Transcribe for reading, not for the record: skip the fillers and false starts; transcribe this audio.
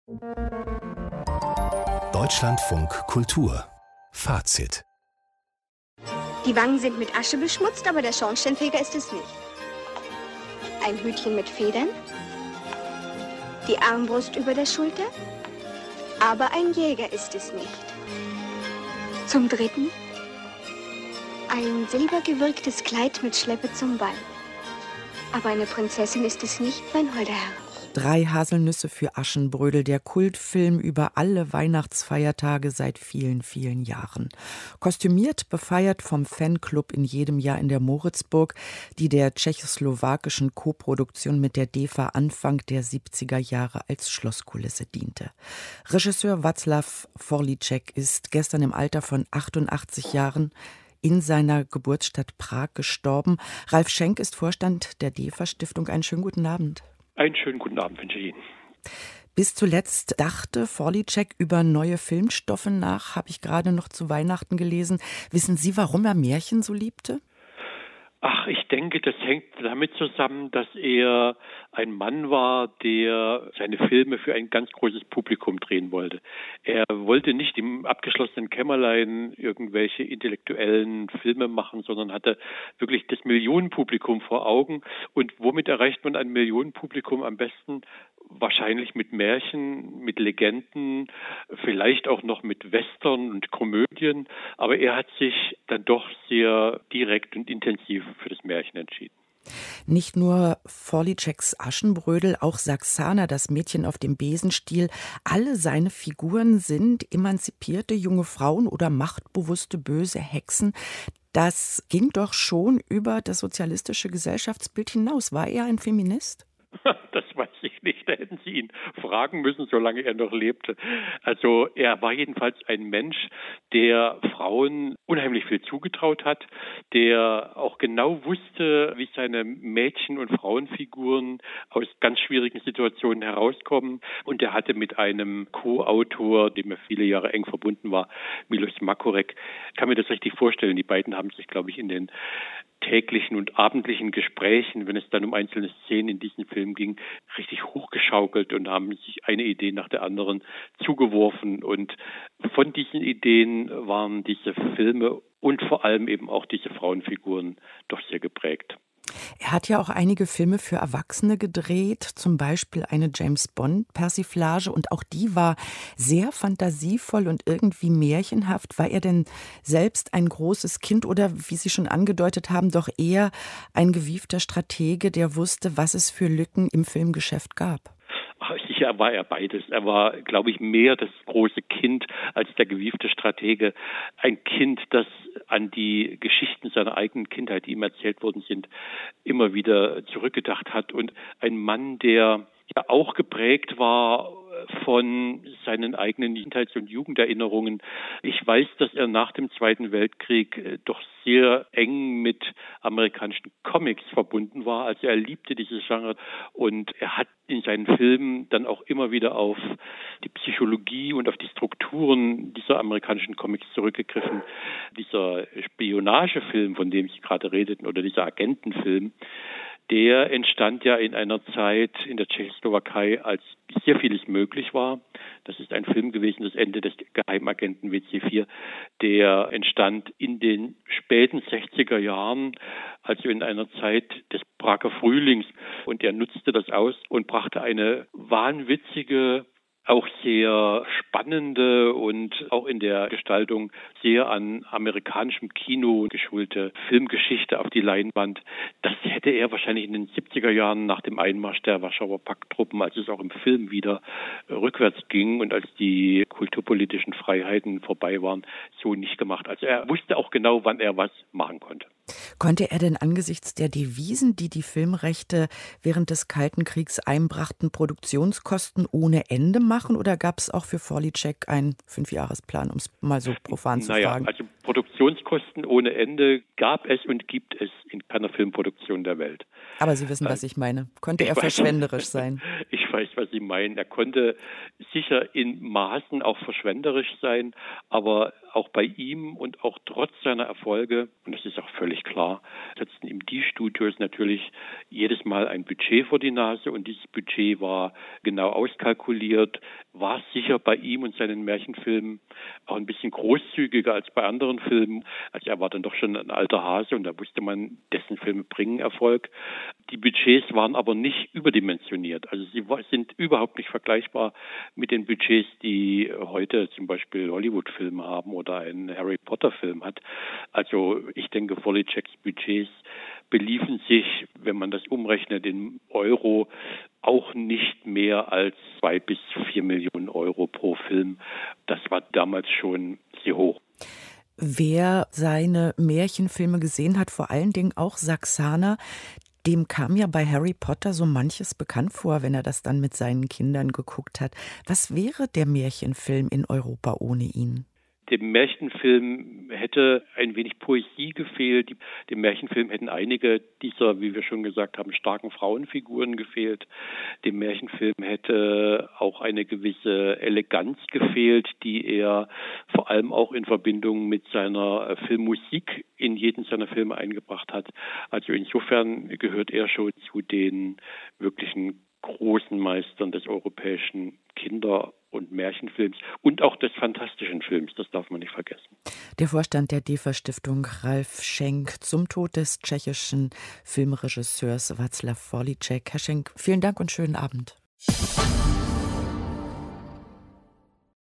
Deutschlandfunk Kultur Fazit. Die Wangen sind mit Asche beschmutzt, aber der Schornsteinfeger ist es nicht. Ein Hütchen mit Federn, die Armbrust über der Schulter, aber ein Jäger ist es nicht. Zum Dritten, ein silbergewirktes Kleid mit Schleppe zum Ball. Aber eine Prinzessin ist es nicht, mein holder Herr. 3 Haselnüsse für Aschenbrödel, der Kultfilm über alle Weihnachtsfeiertage seit vielen, vielen Jahren. Kostümiert, befeiert vom Fanclub in jedem Jahr in der Moritzburg, die der tschechoslowakischen Koproduktion mit der DEFA Anfang der 70er Jahre als Schlosskulisse diente. Regisseur Václav Forlíček ist gestern im Alter von 88 Jahren in seiner Geburtsstadt Prag gestorben. Ralf Schenk ist Vorstand der DEFA-Stiftung. Einen schönen guten Abend. Einen schönen guten Abend wünsche ich Ihnen. Bis zuletzt dachte Forlíček über neue Filmstoffe nach, habe ich gerade noch zu Weihnachten gelesen. Wissen Sie, warum er Märchen so liebte? Ach, ich denke, das hängt damit zusammen, dass er ein Mann war, der seine Filme für ein ganz großes Publikum drehen wollte. Er wollte nicht im abgeschlossenen Kämmerlein irgendwelche intellektuellen Filme machen, sondern hatte wirklich das Millionenpublikum vor Augen. Und womit erreicht man ein Millionenpublikum am besten? Wahrscheinlich mit Märchen, mit Legenden, vielleicht auch noch mit Western und Komödien. Aber er hat sich dann doch sehr direkt und intensiv für das Märchen entschieden. Nicht nur Forlíčeks Aschenbrödel, auch Saxana, das Mädchen auf dem Besenstiel. Alle seine Figuren sind emanzipierte junge Frauen oder machtbewusste böse Hexen. Das ging doch schon über das sozialistische Gesellschaftsbild hinaus. War er ein Feminist? Das weiß ich nicht, da hätten Sie ihn fragen müssen, solange er noch lebte. Also er war jedenfalls ein Mensch, der Frauen unheimlich viel zugetraut hat, der auch genau wusste, wie seine Mädchen- und Frauenfiguren aus ganz schwierigen Situationen herauskommen. Und er hatte mit einem Co-Autor, dem er viele Jahre eng verbunden war, Milos Makorek, kann mir das richtig vorstellen. Die beiden haben sich, glaube ich, in den täglichen und abendlichen Gesprächen, wenn es dann um einzelne Szenen in diesem Film ging, richtig hochgeschaukelt und haben sich eine Idee nach der anderen zugeworfen. Und von diesen Ideen waren diese Filme und vor allem eben auch diese Frauenfiguren doch sehr geprägt. Er hat ja auch einige Filme für Erwachsene gedreht, zum Beispiel eine James-Bond-Persiflage, und auch die war sehr fantasievoll und irgendwie märchenhaft. War er denn selbst ein großes Kind oder, wie Sie schon angedeutet haben, doch eher ein gewiefter Stratege, der wusste, was es für Lücken im Filmgeschäft gab? Sicher war er beides. Er war, glaube ich, mehr das große Kind als der gewiefte Stratege. Ein Kind, das an die Geschichten seiner eigenen Kindheit, die ihm erzählt worden sind, immer wieder zurückgedacht hat. Und ein Mann, der ja auch geprägt war von seinen eigenen Kindheits- und Jugenderinnerungen. Ich weiß, dass er nach dem Zweiten Weltkrieg doch sehr eng mit amerikanischen Comics verbunden war. Also er liebte dieses Genre und er hat in seinen Filmen dann auch immer wieder auf die Psychologie und auf die Strukturen dieser amerikanischen Comics zurückgegriffen. Dieser Spionagefilm, von dem Sie gerade redeten, oder dieser Agentenfilm, der entstand ja in einer Zeit in der Tschechoslowakei, als sehr vieles möglich war. Das ist ein Film gewesen, das Ende des Geheimagenten WC4, der entstand in den späten 60er Jahren, also in einer Zeit des Prager Frühlings. Und er nutzte das aus und brachte eine wahnwitzige, auch sehr spannende und auch in der Gestaltung sehr an amerikanischem Kino geschulte Filmgeschichte auf die Leinwand. Das hätte er wahrscheinlich in den 70er Jahren nach dem Einmarsch der Warschauer Pakttruppen, als es auch im Film wieder rückwärts ging und als die kulturpolitischen Freiheiten vorbei waren, so nicht gemacht. Also er wusste auch genau, wann er was machen konnte. Konnte er denn angesichts der Devisen, die die Filmrechte während des Kalten Kriegs einbrachten, Produktionskosten ohne Ende machen, oder gab es auch für Forlíček einen 5-Jahresplan, um es mal so profan zu fragen? Also Produktionskosten ohne Ende gab es und gibt es in keiner Filmproduktion der Welt. Aber Sie wissen, was ich meine. Konnte er verschwenderisch sein? Ich weiß, was Sie meinen. Er konnte sicher in Maßen auch verschwenderisch sein, aber auch bei ihm und auch trotz seiner Erfolge, und das ist auch völlig völlig klar, setzten ihm die Studios natürlich jedes Mal ein Budget vor die Nase und dieses Budget war genau auskalkuliert, war sicher bei ihm und seinen Märchenfilmen auch ein bisschen großzügiger als bei anderen Filmen. Also er war dann doch schon ein alter Hase und da wusste man, dessen Filme bringen Erfolg. Die Budgets waren aber nicht überdimensioniert. Also sie sind überhaupt nicht vergleichbar mit den Budgets, die heute zum Beispiel Hollywood-Filme haben oder ein Harry Potter-Film hat. Also ich denke, Wolodzieks Budgets beliefen sich, wenn man das umrechnet in Euro, auch nicht mehr als 2 bis 4 Millionen Euro pro Film. Das war damals schon sehr hoch. Wer seine Märchenfilme gesehen hat, vor allen Dingen auch Saxaner, dem kam ja bei Harry Potter so manches bekannt vor, wenn er das dann mit seinen Kindern geguckt hat. Was wäre der Märchenfilm in Europa ohne ihn? Dem Märchenfilm hätte ein wenig Poesie gefehlt. Dem Märchenfilm hätten einige dieser, wie wir schon gesagt haben, starken Frauenfiguren gefehlt. Dem Märchenfilm hätte auch eine gewisse Eleganz gefehlt, die er vor allem auch in Verbindung mit seiner Filmmusik in jeden seiner Filme eingebracht hat. Also insofern gehört er schon zu den wirklichen großen Meistern des europäischen Kinder- und Märchenfilms und auch des fantastischen Films, das darf man nicht vergessen. Der Vorstand der DEFA-Stiftung, Ralf Schenk, zum Tod des tschechischen Filmregisseurs Václav Holíček. Herr Schenk, vielen Dank und schönen Abend.